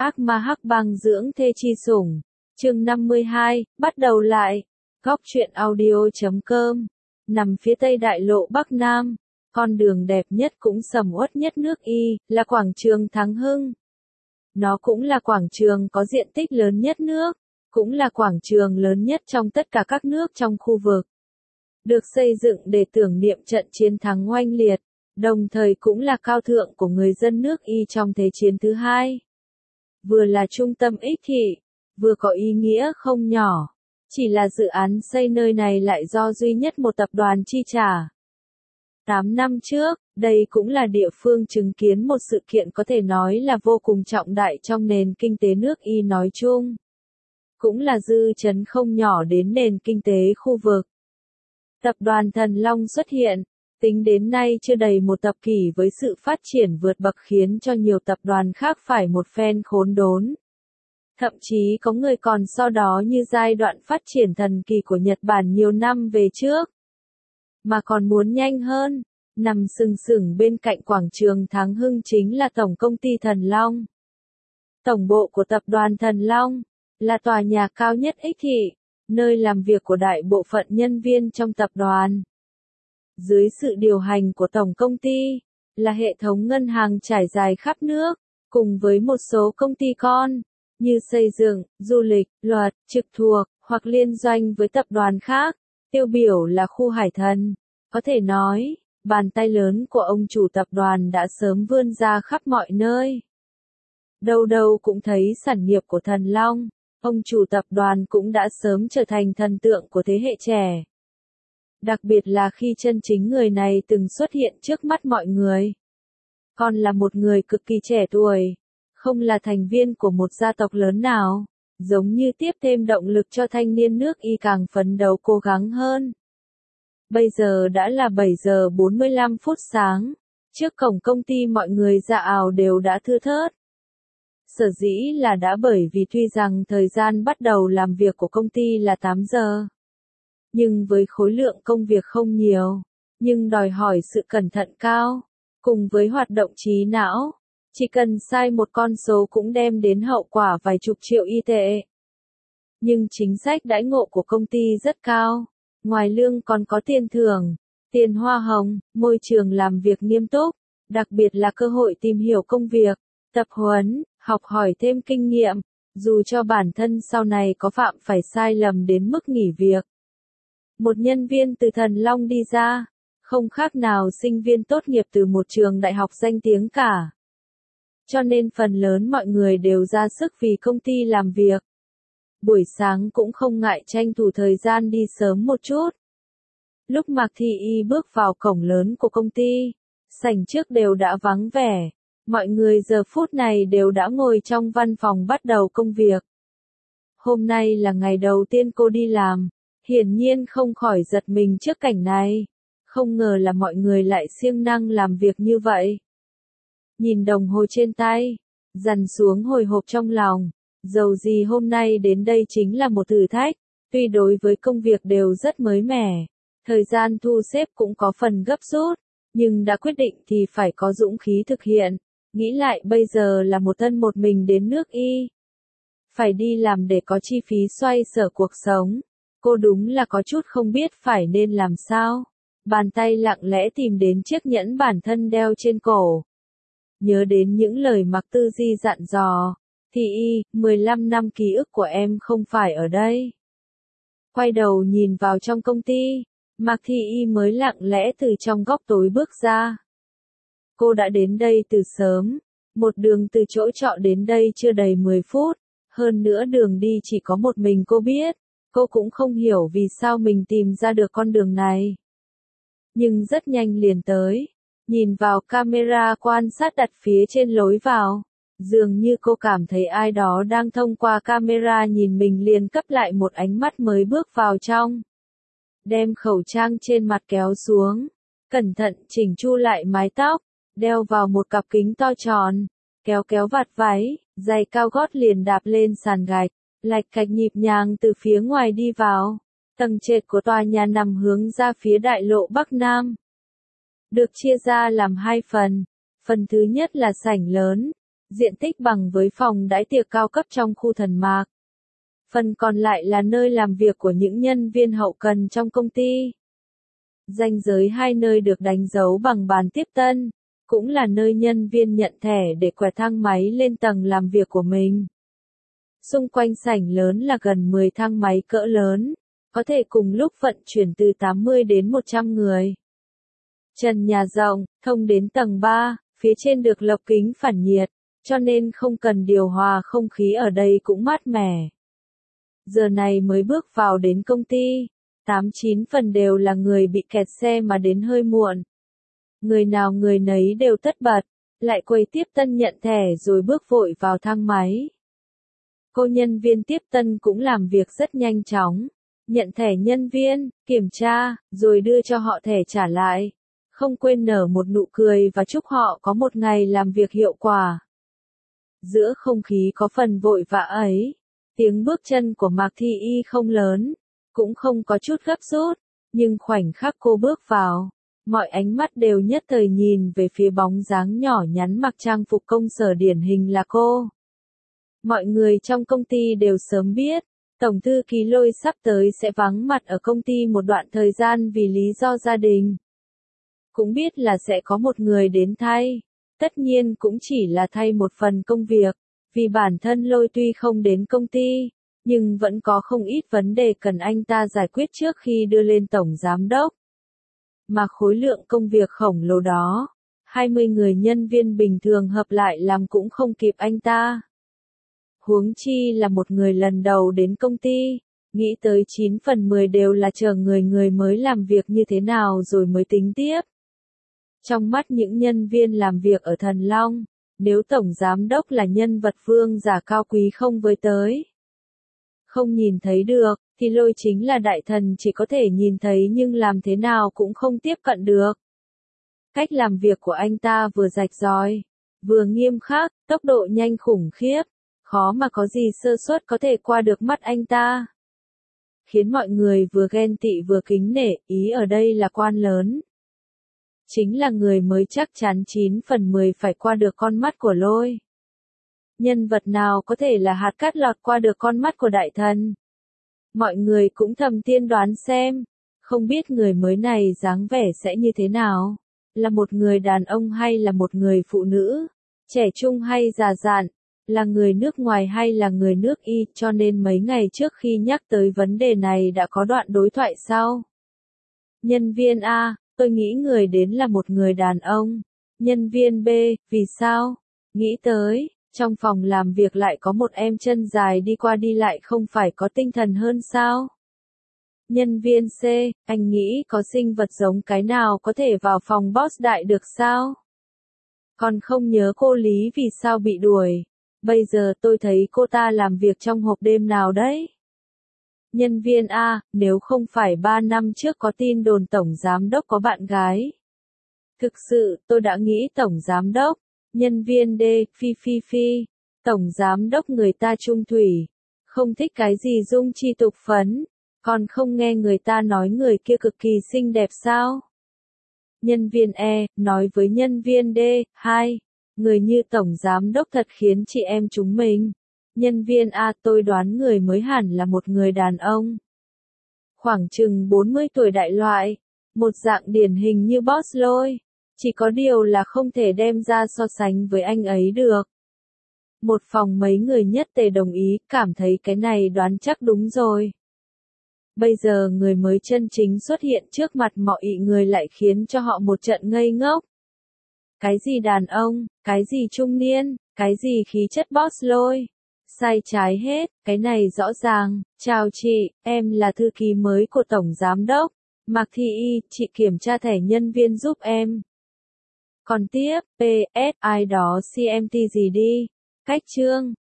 Ác ma hắc băng dưỡng thê chi sủng. Chương 52, bắt đầu lại. Góc truyện audio.com. Nằm phía tây đại lộ Bắc Nam, con đường đẹp nhất cũng sầm uất nhất nước Y, là quảng trường Thắng Hưng. Nó cũng là quảng trường có diện tích lớn nhất nước, cũng là quảng trường lớn nhất trong tất cả các nước trong khu vực. Được xây dựng để tưởng niệm trận chiến thắng oanh liệt, đồng thời cũng là cao thượng của người dân nước Y trong Thế chiến thứ hai. Vừa là trung tâm ích thị, vừa có ý nghĩa không nhỏ. Chỉ là dự án xây nơi này lại do duy nhất một tập đoàn chi trả. 8 năm trước, đây cũng là địa phương chứng kiến một sự kiện có thể nói là vô cùng trọng đại trong nền kinh tế nước Y nói chung. Cũng là dư chấn không nhỏ đến nền kinh tế khu vực. Tập đoàn Thần Long xuất hiện, tính đến nay chưa đầy một thập kỷ với sự phát triển vượt bậc khiến cho nhiều tập đoàn khác phải một phen khốn đốn. Thậm chí có người còn so đó như giai đoạn phát triển thần kỳ của Nhật Bản nhiều năm về trước. Mà còn muốn nhanh hơn, nằm sừng sững bên cạnh quảng trường Thắng Hưng chính là Tổng công ty Thần Long. Tổng bộ của tập đoàn Thần Long, là tòa nhà cao nhất ích thị, nơi làm việc của đại bộ phận nhân viên trong tập đoàn. Dưới sự điều hành của tổng công ty, là hệ thống ngân hàng trải dài khắp nước, cùng với một số công ty con, như xây dựng, du lịch, luật, trực thuộc, hoặc liên doanh với tập đoàn khác, tiêu biểu là khu Hải Thần. Có thể nói, bàn tay lớn của ông chủ tập đoàn đã sớm vươn ra khắp mọi nơi. Đâu đâu cũng thấy sản nghiệp của Thần Long, ông chủ tập đoàn cũng đã sớm trở thành thần tượng của thế hệ trẻ. Đặc biệt là khi chân chính người này từng xuất hiện trước mắt mọi người. Còn là một người cực kỳ trẻ tuổi, không là thành viên của một gia tộc lớn nào, giống như tiếp thêm động lực cho thanh niên nước Y càng phấn đấu cố gắng hơn. Bây giờ đã là 7 giờ 45 phút sáng, trước cổng công ty mọi người ra ào đều đã thưa thớt. Sở dĩ là đã bởi vì tuy rằng thời gian bắt đầu làm việc của công ty là 8 giờ. Nhưng với khối lượng công việc không nhiều, nhưng đòi hỏi sự cẩn thận cao, cùng với hoạt động trí não, chỉ cần sai một con số cũng đem đến hậu quả vài chục triệu y tệ. Nhưng chính sách đãi ngộ của công ty rất cao, ngoài lương còn có tiền thưởng, tiền hoa hồng, môi trường làm việc nghiêm túc, đặc biệt là cơ hội tìm hiểu công việc, tập huấn, học hỏi thêm kinh nghiệm, dù cho bản thân sau này có phạm phải sai lầm đến mức nghỉ việc. Một nhân viên từ Thần Long đi ra, không khác nào sinh viên tốt nghiệp từ một trường đại học danh tiếng cả. Cho nên phần lớn mọi người đều ra sức vì công ty làm việc. Buổi sáng cũng không ngại tranh thủ thời gian đi sớm một chút. Lúc Mạc Thị Y bước vào cổng lớn của công ty, sảnh trước đều đã vắng vẻ. Mọi người giờ phút này đều đã ngồi trong văn phòng bắt đầu công việc. Hôm nay là ngày đầu tiên cô đi làm, hiển nhiên không khỏi giật mình trước cảnh này. Không ngờ là mọi người lại siêng năng làm việc như vậy. Nhìn đồng hồ trên tay, dằn xuống hồi hộp trong lòng, dầu gì hôm nay đến đây chính là một thử thách, tuy đối với công việc đều rất mới mẻ, thời gian thu xếp cũng có phần gấp rút, nhưng đã quyết định thì phải có dũng khí thực hiện, nghĩ lại bây giờ là một thân một mình đến nước Y. Phải đi làm để có chi phí xoay sở cuộc sống, cô đúng là có chút không biết phải nên làm sao. Bàn tay lặng lẽ tìm đến chiếc nhẫn bản thân đeo trên cổ. Nhớ đến những lời Mạc Tư Di dặn dò, Thị Y, 15 năm ký ức của em không phải ở đây. Quay đầu nhìn vào trong công ty, Mạc Thị Y mới lặng lẽ từ trong góc tối bước ra. Cô đã đến đây từ sớm, một đường từ chỗ trọ đến đây chưa đầy 10 phút, hơn nữa đường đi chỉ có một mình cô biết, cô cũng không hiểu vì sao mình tìm ra được con đường này. Nhưng rất nhanh liền tới, nhìn vào camera quan sát đặt phía trên lối vào, dường như cô cảm thấy ai đó đang thông qua camera nhìn mình liền cấp lại một ánh mắt mới bước vào trong. Đem khẩu trang trên mặt kéo xuống, cẩn thận chỉnh chu lại mái tóc, đeo vào một cặp kính to tròn, kéo kéo vạt váy, giày cao gót liền đạp lên sàn gạch, lạch cạch nhịp nhàng từ phía ngoài đi vào. Tầng trệt của tòa nhà nằm hướng ra phía đại lộ Bắc Nam. Được chia ra làm hai phần. Phần thứ nhất là sảnh lớn, diện tích bằng với phòng đãi tiệc cao cấp trong khu thần mạc. Phần còn lại là nơi làm việc của những nhân viên hậu cần trong công ty. Ranh giới hai nơi được đánh dấu bằng bàn tiếp tân, cũng là nơi nhân viên nhận thẻ để quẹt thang máy lên tầng làm việc của mình. Xung quanh sảnh lớn là gần 10 thang máy cỡ lớn, có thể cùng lúc vận chuyển từ 80 đến 100 người. Trần nhà rộng, thông đến tầng 3, phía trên được lọc kính phản nhiệt, cho nên không cần điều hòa, không khí ở đây cũng mát mẻ. Giờ này mới bước vào đến công ty, 8-9 phần đều là người bị kẹt xe mà đến hơi muộn. Người nào người nấy đều tất bật, lại quầy tiếp tân nhận thẻ rồi bước vội vào thang máy. Cô nhân viên tiếp tân cũng làm việc rất nhanh chóng, nhận thẻ nhân viên, kiểm tra, rồi đưa cho họ thẻ trả lại. Không quên nở một nụ cười và chúc họ có một ngày làm việc hiệu quả. Giữa không khí có phần vội vã ấy, tiếng bước chân của Mạc Thị Y không lớn, cũng không có chút gấp rút, nhưng khoảnh khắc cô bước vào, mọi ánh mắt đều nhất thời nhìn về phía bóng dáng nhỏ nhắn mặc trang phục công sở điển hình là cô. Mọi người trong công ty đều sớm biết, Tổng thư ký Lôi sắp tới sẽ vắng mặt ở công ty một đoạn thời gian vì lý do gia đình. Cũng biết là sẽ có một người đến thay, tất nhiên cũng chỉ là thay một phần công việc, vì bản thân Lôi tuy không đến công ty, nhưng vẫn có không ít vấn đề cần anh ta giải quyết trước khi đưa lên tổng giám đốc. Mà khối lượng công việc khổng lồ đó, 20 người nhân viên bình thường hợp lại làm cũng không kịp anh ta. Huống chi là một người lần đầu đến công ty, nghĩ tới 9 phần 10 đều là chờ người mới làm việc như thế nào rồi mới tính tiếp. Trong mắt những nhân viên làm việc ở Thần Long, nếu tổng giám đốc là nhân vật vương giả cao quý không với tới, không nhìn thấy được, thì Lôi chính là đại thần chỉ có thể nhìn thấy nhưng làm thế nào cũng không tiếp cận được. Cách làm việc của anh ta vừa rạch ròi, vừa nghiêm khắc, tốc độ nhanh khủng khiếp, khó mà có gì sơ suất có thể qua được mắt anh ta. Khiến mọi người vừa ghen tị vừa kính nể, ý ở đây là quan lớn. Chính là người mới chắc chắn 9 phần 10 phải qua được con mắt của Lôi. Nhân vật nào có thể là hạt cát lọt qua được con mắt của đại thần? Mọi người cũng thầm tiên đoán xem, không biết người mới này dáng vẻ sẽ như thế nào? Là một người đàn ông hay là một người phụ nữ? Trẻ trung hay già dặn? Là người nước ngoài hay là người nước Y? Cho nên mấy ngày trước khi nhắc tới vấn đề này đã có đoạn đối thoại sau. Nhân viên A, tôi nghĩ người đến là một người đàn ông. Nhân viên B, vì sao? Nghĩ tới, trong phòng làm việc lại có một em chân dài đi qua đi lại không phải có tinh thần hơn sao? Nhân viên C, anh nghĩ có sinh vật giống cái nào có thể vào phòng boss đại được sao? Còn không nhớ cô Lý vì sao bị đuổi. Bây giờ tôi thấy cô ta làm việc trong hộp đêm nào đấy? Nhân viên A, nếu không phải 3 năm trước có tin đồn tổng giám đốc có bạn gái. Thực sự, tôi đã nghĩ tổng giám đốc. Nhân viên D, phi, tổng giám đốc người ta trung thủy. Không thích cái gì dung chi tục phấn. Còn không nghe người ta nói người kia cực kỳ xinh đẹp sao? Nhân viên E, nói với nhân viên D, 2. Người như tổng giám đốc thật khiến chị em chúng mình. Nhân viên A, tôi đoán người mới hẳn là một người đàn ông. Khoảng chừng 40 tuổi đại loại. Một dạng điển hình như boss Lôi. Chỉ có điều là không thể đem ra so sánh với anh ấy được. Một phòng mấy người nhất tề đồng ý, cảm thấy cái này đoán chắc đúng rồi. Bây giờ người mới chân chính xuất hiện trước mặt mọi người lại khiến cho họ một trận ngây ngốc. Cái gì đàn ông, cái gì trung niên, cái gì khí chất boss Lôi. Sai trái hết, cái này rõ ràng. Chào chị, em là thư ký mới của tổng giám đốc. Mạc Thị Y, chị kiểm tra thẻ nhân viên giúp em. Còn tiếp, PS, ai đó CMT gì đi. Cách chương.